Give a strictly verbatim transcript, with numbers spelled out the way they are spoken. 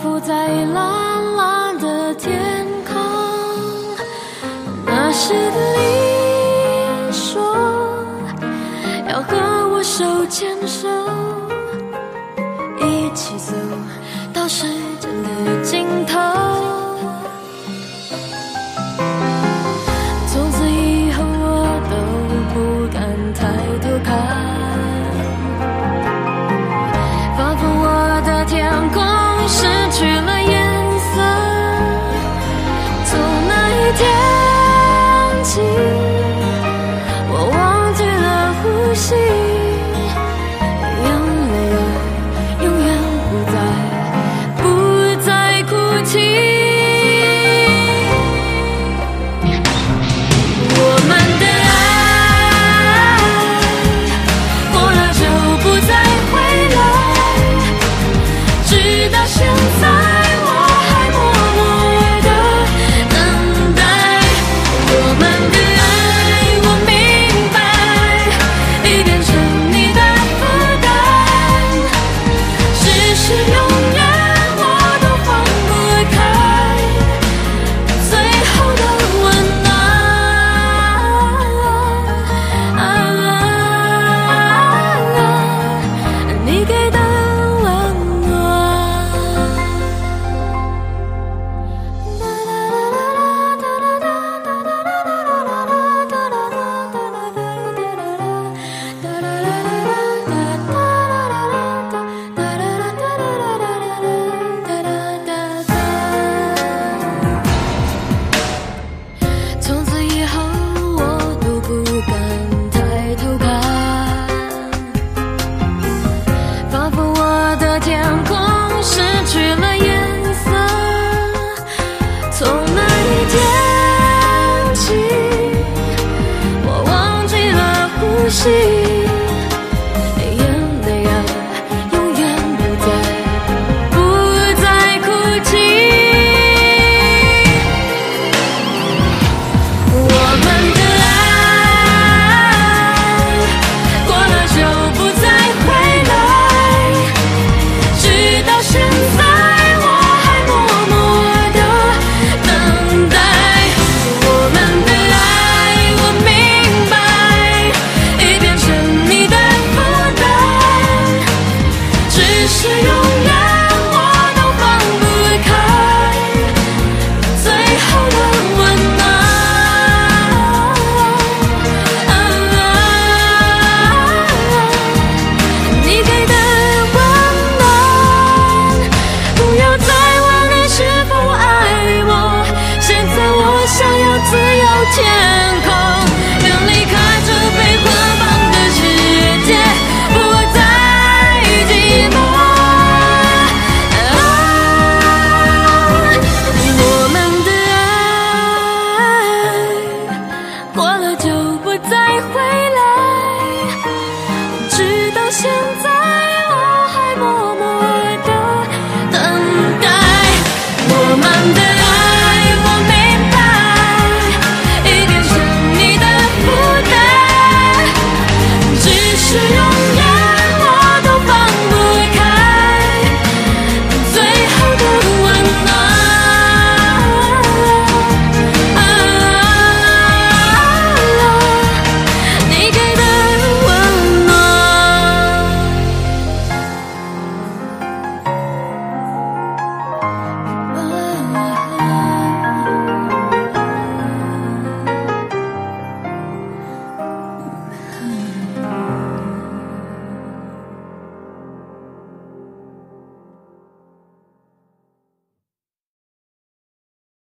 头在蓝蓝的天空，那时的你说要和我手牵手，一起走到世界的尽头。从此以后我都不敢抬头看，仿佛我的天空失去了颜色。从那一天起，我忘记了呼吸，眼泪啊永远不再不再哭泣。我们的爱过了就不再回来，直到现在我还默默地等待。我们的爱我明白已变成你的负担，只是永远我都放不开最后的温暖，你给的温暖。从此以后我都不敢抬头看，仿佛我的天空失去了颜色。从那一天起，我忘记了呼吸，眼泪啊永远不再不再哭泣。我们的爱过了就不再回来，直到现在我还默默地等待。我们的爱我明白已变成你的负担，只是永远我都放不开最后的温暖，你给的温暖。不要再问你是否爱我，现在我想要自由天